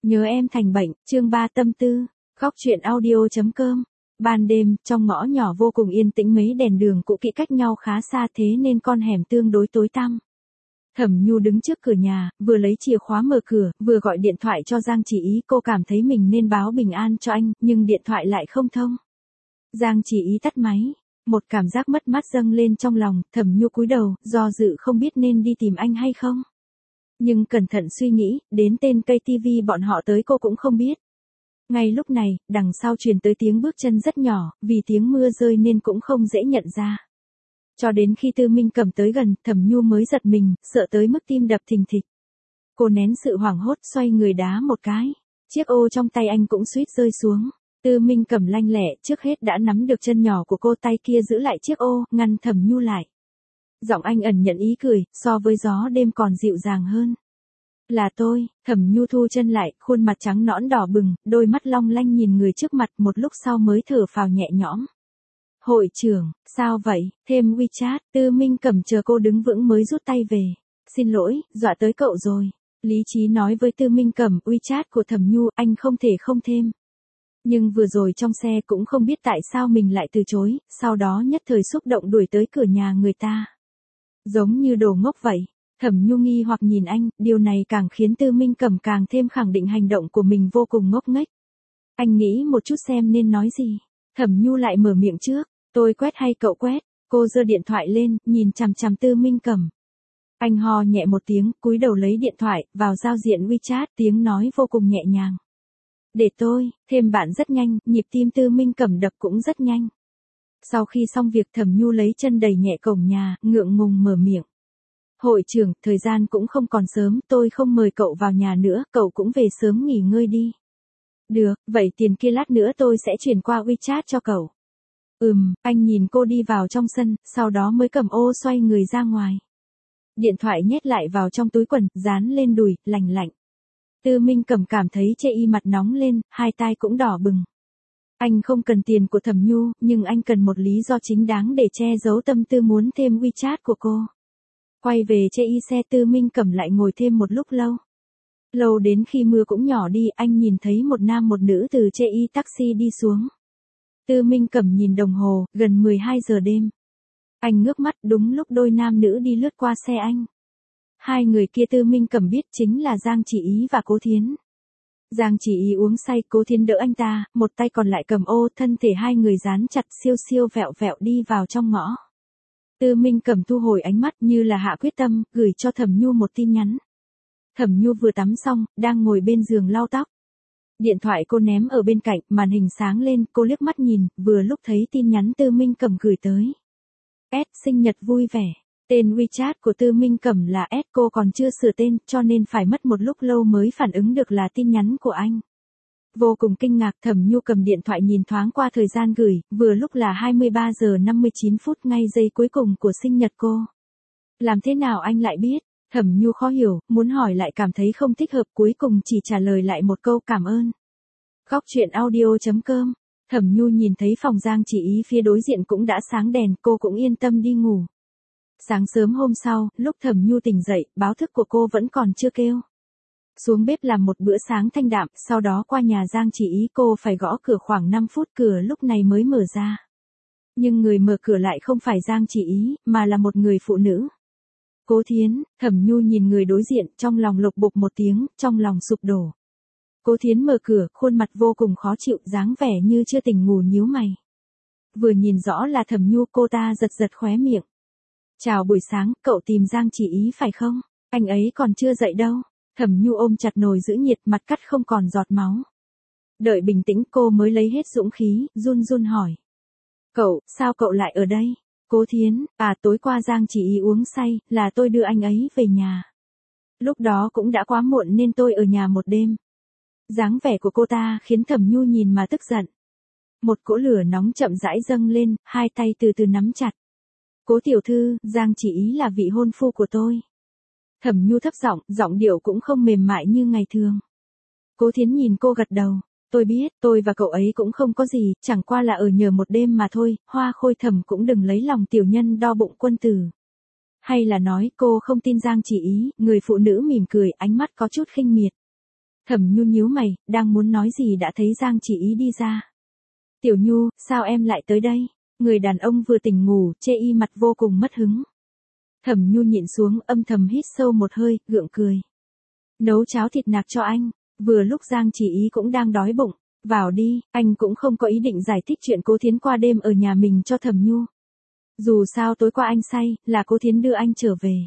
Nhớ em thành bệnh, chương 3 tâm tư, góc truyện audio.com. Ban đêm, trong ngõ nhỏ vô cùng yên tĩnh, mấy đèn đường cũ kỹ cách nhau khá xa, thế nên con hẻm tương đối tối tăm. Thẩm Nhu đứng trước cửa nhà, vừa lấy chìa khóa mở cửa, vừa gọi điện thoại cho Giang Chỉ Ý. Cô cảm thấy mình nên báo bình an cho anh, nhưng điện thoại lại không thông. Giang Chỉ Ý tắt máy. Một cảm giác mất mát dâng lên trong lòng, Thẩm Nhu cúi đầu, do dự không biết nên đi tìm anh hay không. Nhưng cẩn thận suy nghĩ, đến tên cây TV bọn họ tới cô cũng không biết. Ngay lúc này, đằng sau truyền tới tiếng bước chân rất nhỏ, vì tiếng mưa rơi nên cũng không dễ nhận ra. Cho đến khi Tư Minh Cẩm tới gần, Thẩm Nhu mới giật mình, sợ tới mức tim đập thình thịch. Cô nén sự hoảng hốt, xoay người đá một cái. Chiếc ô trong tay anh cũng suýt rơi xuống. Tư Minh Cẩm lanh lẹ, trước hết đã nắm được chân nhỏ của cô, tay kia giữ lại chiếc ô, ngăn Thẩm Nhu lại. Giọng anh ẩn nhận ý cười, so với gió đêm còn dịu dàng hơn. Là tôi. Thẩm Nhu thu chân lại, khuôn mặt trắng nõn đỏ bừng, đôi mắt long lanh nhìn người trước mặt, một lúc sau mới thở phào nhẹ nhõm. Hội trưởng, sao vậy? Thêm WeChat. Tư Minh Cẩm chờ cô đứng vững mới rút tay về. Xin lỗi, dọa tới cậu rồi. Lý trí nói với Tư Minh Cẩm, WeChat của Thẩm Nhu, anh không thể không thêm. Nhưng vừa rồi trong xe cũng không biết tại sao mình lại từ chối, sau đó nhất thời xúc động đuổi tới cửa nhà người ta. Giống như đồ ngốc vậy. Thẩm Nhu nghi hoặc nhìn anh, điều này càng khiến Tư Minh Cẩm càng thêm khẳng định hành động của mình vô cùng ngốc nghếch. Anh nghĩ một chút xem nên nói gì. Thẩm Nhu lại mở miệng trước, tôi quét hay cậu quét? Cô giơ điện thoại lên, nhìn chằm chằm Tư Minh Cẩm. Anh ho nhẹ một tiếng, cúi đầu lấy điện thoại, vào giao diện WeChat, tiếng nói vô cùng nhẹ nhàng. Để tôi, thêm bạn rất nhanh, nhịp tim Tư Minh Cẩm đập cũng rất nhanh. Sau khi xong việc, Thẩm Nhu lấy chân đẩy nhẹ cổng nhà, ngượng ngùng mở miệng. Hội trưởng, thời gian cũng không còn sớm, tôi không mời cậu vào nhà nữa, cậu cũng về sớm nghỉ ngơi đi. Được, vậy tiền kia lát nữa tôi sẽ chuyển qua WeChat cho cậu. Anh nhìn cô đi vào trong sân, sau đó mới cầm ô xoay người ra ngoài. Điện thoại nhét lại vào trong túi quần, dán lên đùi, lành lạnh. Tư Minh Cẩm cảm thấy chê y mặt nóng lên, hai tai cũng đỏ bừng. Anh không cần tiền của Thẩm Nhu, nhưng anh cần một lý do chính đáng để che giấu tâm tư muốn thêm WeChat của cô. Quay về chê y xe, Tư Minh Cẩm lại ngồi thêm một lúc lâu. Lâu đến khi mưa cũng nhỏ đi, anh nhìn thấy một nam một nữ từ chê y taxi đi xuống. Tư Minh Cẩm nhìn đồng hồ, gần 12 giờ đêm. Anh ngước mắt, đúng lúc đôi nam nữ đi lướt qua xe anh. Hai người kia Tư Minh Cẩm biết chính là Giang Chỉ Ý và Cố Thiến. Giang Chỉ Ý uống say, Cố Thiến đỡ anh ta, một tay còn lại cầm ô, thân thể hai người dán chặt, siêu siêu vẹo vẹo đi vào trong ngõ. Tư Minh Cẩm thu hồi ánh mắt như là hạ quyết tâm, gửi cho Thẩm Nhu một tin nhắn. Thẩm Nhu vừa tắm xong, đang ngồi bên giường lau tóc. Điện thoại cô ném ở bên cạnh, màn hình sáng lên, cô liếc mắt nhìn, vừa lúc thấy tin nhắn Tư Minh Cẩm gửi tới. Sinh nhật vui vẻ. Tên WeChat của Tư Minh Cẩm là cô còn chưa sửa tên, cho nên phải mất một lúc lâu mới phản ứng được là tin nhắn của anh. Vô cùng kinh ngạc, Thẩm Nhu cầm điện thoại nhìn thoáng qua thời gian gửi, vừa lúc là 23 giờ 59 phút, ngay giây cuối cùng của sinh nhật cô. Làm thế nào anh lại biết? Thẩm Nhu khó hiểu, muốn hỏi lại cảm thấy không thích hợp, cuối cùng chỉ trả lời lại một câu cảm ơn. Góc truyện audio.com. Thẩm Nhu nhìn thấy phòng Giang Chỉ Ý phía đối diện cũng đã sáng đèn, cô cũng yên tâm đi ngủ. Sáng sớm hôm sau, lúc Thẩm Nhu tỉnh dậy, báo thức của cô vẫn còn chưa kêu. Xuống bếp làm một bữa sáng thanh đạm, sau đó qua nhà Giang Chỉ Ý, cô phải gõ cửa khoảng 5 phút, cửa lúc này mới mở ra. Nhưng người mở cửa lại không phải Giang Chỉ Ý, mà là một người phụ nữ. Cố Thiến. Thẩm Nhu nhìn người đối diện, trong lòng lục bục một tiếng, trong lòng sụp đổ. Cố Thiến mở cửa, khuôn mặt vô cùng khó chịu, dáng vẻ như chưa tỉnh ngủ, nhíu mày. Vừa nhìn rõ là Thẩm Nhu, cô ta giật giật khóe miệng. Chào buổi sáng, cậu tìm Giang Chỉ Ý phải không? Anh ấy còn chưa dậy đâu. Thẩm Nhu ôm chặt nồi giữ nhiệt, mặt cắt không còn giọt máu. Đợi bình tĩnh cô mới lấy hết dũng khí, run run hỏi. Sao cậu lại ở đây? Cố Thiến, tối qua Giang Chỉ Ý uống say, là tôi đưa anh ấy về nhà. Lúc đó cũng đã quá muộn nên tôi ở nhà một đêm. Dáng vẻ của cô ta khiến Thẩm Nhu nhìn mà tức giận. Một cỗ lửa nóng chậm rãi dâng lên, hai tay từ từ nắm chặt. Cố tiểu thư, Giang Chỉ Ý là vị hôn phu của tôi. Thẩm Nhu thấp giọng, giọng điệu cũng không mềm mại như ngày thường. Cố Thiến nhìn cô gật đầu. Tôi biết, tôi và cậu ấy cũng không có gì, chẳng qua là ở nhờ một đêm mà thôi, Hoa Khôi Thẩm cũng đừng lấy lòng tiểu nhân đo bụng quân tử. Hay là nói cô không tin Giang Chỉ Ý, người phụ nữ mỉm cười, ánh mắt có chút khinh miệt. Thẩm Nhu nhíu mày, đang muốn nói gì đã thấy Giang Chỉ Ý đi ra. Tiểu Nhu, sao em lại tới đây? Người đàn ông vừa tỉnh ngủ, chê y mặt vô cùng mất hứng. Thẩm Nhu nhịn xuống, âm thầm hít sâu một hơi, gượng cười. Nấu cháo thịt nạc cho anh, vừa lúc Giang Chỉ Ý cũng đang đói bụng. Vào đi, anh cũng không có ý định giải thích chuyện Cố Thiến qua đêm ở nhà mình cho Thẩm Nhu. Dù sao tối qua anh say, là Cố Thiến đưa anh trở về.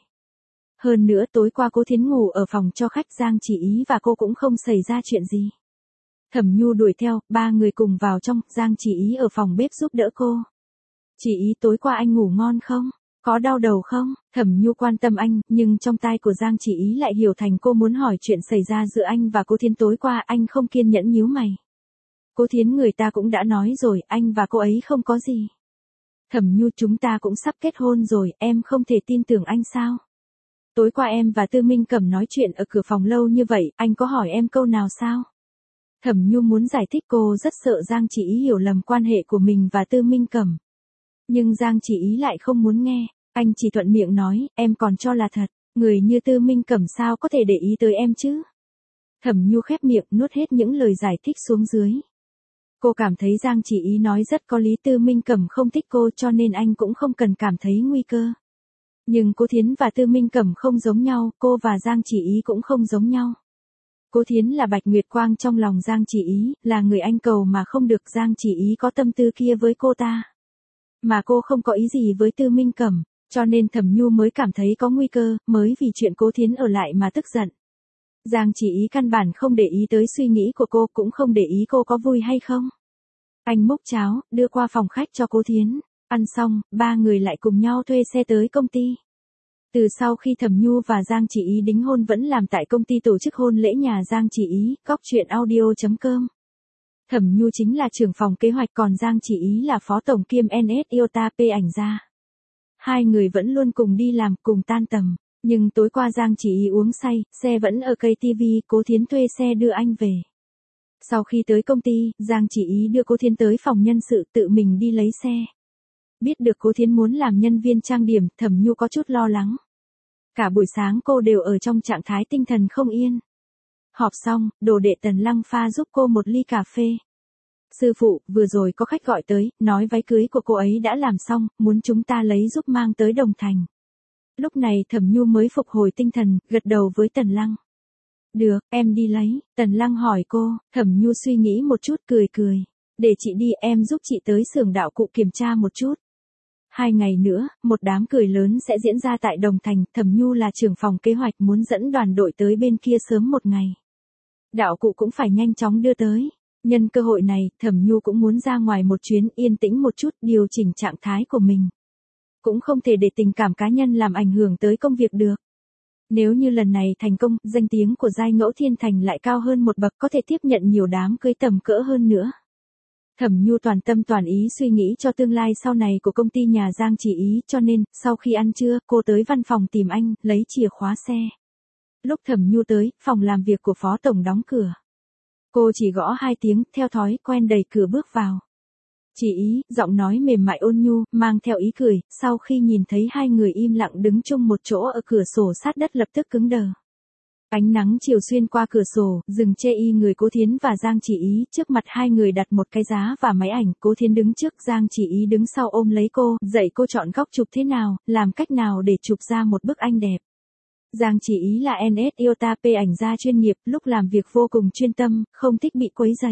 Hơn nữa tối qua Cố Thiến ngủ ở phòng cho khách Giang Chỉ Ý và cô cũng không xảy ra chuyện gì. Thẩm Nhu đuổi theo, ba người cùng vào trong, Giang Chỉ Ý ở phòng bếp giúp đỡ cô. Chỉ Ý tối qua anh ngủ ngon không? Có đau đầu không? Thẩm Nhu quan tâm anh, nhưng trong tai của Giang Chỉ Ý lại hiểu thành cô muốn hỏi chuyện xảy ra giữa anh và Cố Thiến tối qua. Anh không kiên nhẫn nhíu mày. Cố Thiến người ta cũng đã nói rồi, anh và cô ấy không có gì. Thẩm Nhu, chúng ta cũng sắp kết hôn rồi, em không thể tin tưởng anh sao? Tối qua em và Tư Minh Cẩm nói chuyện ở cửa phòng lâu như vậy, anh có hỏi em câu nào sao? Thẩm Nhu muốn giải thích, cô rất sợ Giang Chỉ Ý hiểu lầm quan hệ của mình và Tư Minh Cẩm. Nhưng Giang Chỉ Ý lại không muốn nghe, anh chỉ thuận miệng nói, em còn cho là thật, người như Tư Minh Cẩm sao có thể để ý tới em chứ? Thẩm Nhu khép miệng, nuốt hết những lời giải thích xuống dưới. Cô cảm thấy Giang Chỉ Ý nói rất có lý, Tư Minh Cẩm không thích cô cho nên anh cũng không cần cảm thấy nguy cơ. Nhưng Cố Thiến và Tư Minh Cẩm không giống nhau, cô và Giang Chỉ Ý cũng không giống nhau. Cố Thiến là bạch nguyệt quang trong lòng Giang Chỉ Ý, là người anh cầu mà không được. Giang Chỉ Ý có tâm tư kia với cô ta. Mà cô không có ý gì với Tư Minh Cẩm, cho nên Thẩm Nhu mới cảm thấy có nguy cơ, mới vì chuyện Cố Thiến ở lại mà tức giận. Giang Chỉ Ý căn bản không để ý tới suy nghĩ của cô, cũng không để ý cô có vui hay không. Anh múc cháo, đưa qua phòng khách cho Cố Thiến. Ăn xong, ba người lại cùng nhau thuê xe tới công ty. Từ sau khi Thẩm Nhu và Giang Chỉ Ý đính hôn vẫn làm tại công ty tổ chức hôn lễ nhà Giang Chỉ Ý, cóc truyện audio.com. Thẩm Nhu chính là trưởng phòng kế hoạch, còn Giang Chỉ Ý là phó tổng kiêm NS Iota P ảnh gia. Hai người vẫn luôn cùng đi làm, cùng tan tầm. Nhưng tối qua Giang Chỉ Ý uống say, xe vẫn ở cây TV, Cố Thiến thuê xe đưa anh về. Sau khi tới công ty, Giang Chỉ Ý đưa Cố Thiến tới phòng nhân sự, tự mình đi lấy xe. Biết được Cố Thiến muốn làm nhân viên trang điểm, Thẩm Nhu có chút lo lắng. Cả buổi sáng cô đều ở trong trạng thái tinh thần không yên. Họp xong, đồ đệ Tần Lăng pha giúp cô một ly cà phê. Sư phụ, vừa rồi có khách gọi tới, nói váy cưới của cô ấy đã làm xong, muốn chúng ta lấy giúp mang tới Đồng Thành. Lúc này Thẩm Nhu mới phục hồi tinh thần, gật đầu với Tần Lăng. Được, em đi lấy. Tần Lăng hỏi cô, Thẩm Nhu suy nghĩ một chút cười cười. Để chị đi, em giúp chị tới xưởng đạo cụ kiểm tra một chút. 2 ngày nữa, một đám cười lớn sẽ diễn ra tại Đồng Thành, Thẩm Nhu là trưởng phòng kế hoạch muốn dẫn đoàn đội tới bên kia sớm một ngày. Đạo cụ cũng phải nhanh chóng đưa tới. Nhân cơ hội này, Thẩm Nhu cũng muốn ra ngoài một chuyến, yên tĩnh một chút, điều chỉnh trạng thái của mình. Cũng không thể để tình cảm cá nhân làm ảnh hưởng tới công việc được. Nếu như lần này thành công, danh tiếng của Giai Ngẫu Thiên Thành lại cao hơn một bậc, có thể tiếp nhận nhiều đám cưới tầm cỡ hơn nữa. Thẩm Nhu toàn tâm toàn ý suy nghĩ cho tương lai sau này của công ty nhà Giang Chỉ Ý, cho nên, sau khi ăn trưa, cô tới văn phòng tìm anh, lấy chìa khóa xe. Lúc Thẩm Nhu tới, phòng làm việc của phó tổng đóng cửa. Cô chỉ gõ 2 tiếng, theo thói quen đẩy cửa bước vào. Chỉ Ý, giọng nói mềm mại ôn nhu, mang theo ý cười, sau khi nhìn thấy hai người im lặng đứng chung một chỗ ở cửa sổ sát đất lập tức cứng đờ. Ánh nắng chiều xuyên qua cửa sổ, dừng chê y người Cố Thiến và Giang Chỉ Ý, trước mặt hai người đặt một cái giá và máy ảnh, Cố Thiến đứng trước, Giang Chỉ Ý đứng sau ôm lấy cô, dạy cô chọn góc chụp thế nào, làm cách nào để chụp ra một bức ảnh đẹp. Giang Chỉ Ý là NS Iota P ảnh gia chuyên nghiệp, lúc làm việc vô cùng chuyên tâm, không thích bị quấy rầy.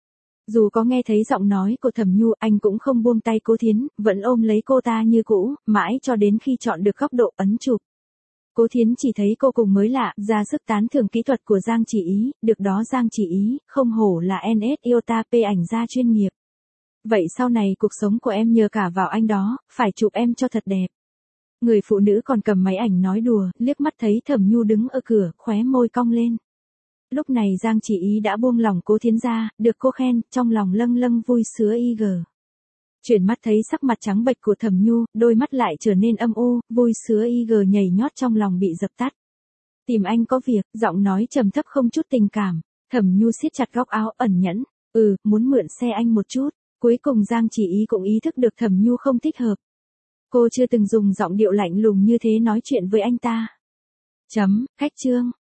Dù có nghe thấy giọng nói của Thẩm Nhu, anh cũng không buông tay Cố Thiến, vẫn ôm lấy cô ta như cũ, mãi cho đến khi chọn được góc độ ấn chụp. Cố Thiến chỉ thấy cô cùng mới lạ, ra sức tán thưởng kỹ thuật của Giang Chỉ Ý, được đó Giang Chỉ Ý, không hổ là NS Iota P ảnh gia chuyên nghiệp. Vậy sau này cuộc sống của em nhờ cả vào anh đó, phải chụp em cho thật đẹp. Người phụ nữ còn cầm máy ảnh nói đùa, liếc mắt thấy Thẩm Nhu đứng ở cửa, khóe môi cong lên. Lúc này Giang Chỉ Ý đã buông lòng Cố Thiến ra, được cô khen, trong lòng lâng lâng vui sướng y gờ. Chuyển mắt thấy sắc mặt trắng bệch của Thẩm Nhu, đôi mắt lại trở nên âm u, vui sướng y gờ nhảy nhót trong lòng bị dập tắt. Tìm anh có việc, giọng nói trầm thấp không chút tình cảm. Thẩm Nhu siết chặt góc áo ẩn nhẫn, muốn mượn xe anh một chút. Cuối cùng Giang Chỉ Ý cũng ý thức được Thẩm Nhu không thích hợp. Cô chưa từng dùng giọng điệu lạnh lùng như thế nói chuyện với anh ta. Khách chương.